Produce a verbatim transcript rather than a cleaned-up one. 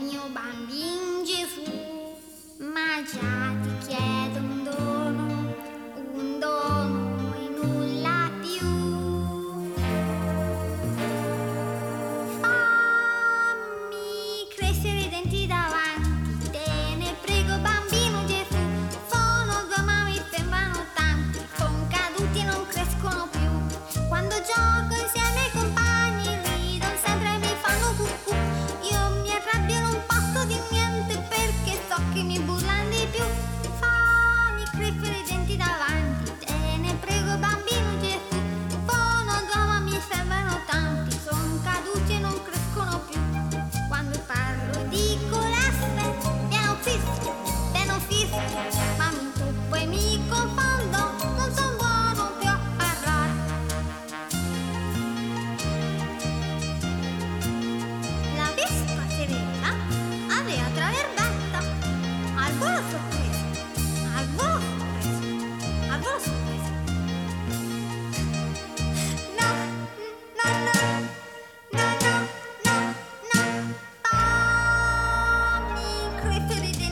mio bambin Gesù, ma già ti chiedo un dono, un dono e nulla più. Fammi crescere i denti davanti, te ne prego bambino Gesù. Sono due ma mi sembrano tanti, son caduti e non crescono più. Quando gioco insieme ai compagni ridon sempre e mi fanno cucù. Io mi arrabbio e non posso di niente perché so che mi burlano di più. Fammi crescere i denti davanti, te ne prego bambino Gesù. Sono due ma mi sembrano tanti, son caduti e non crescono più. Quando parlo dico la sve, piano fischio, piano fischio, ma mi intoppo e mi confondo, non son buono più a parlare. La vespa serena aveva tra l'erbetta, al volo sorpresa, al volo sorpresa, al volo sorpresa. No, no, no, no, no, no, no. Fammi crescere i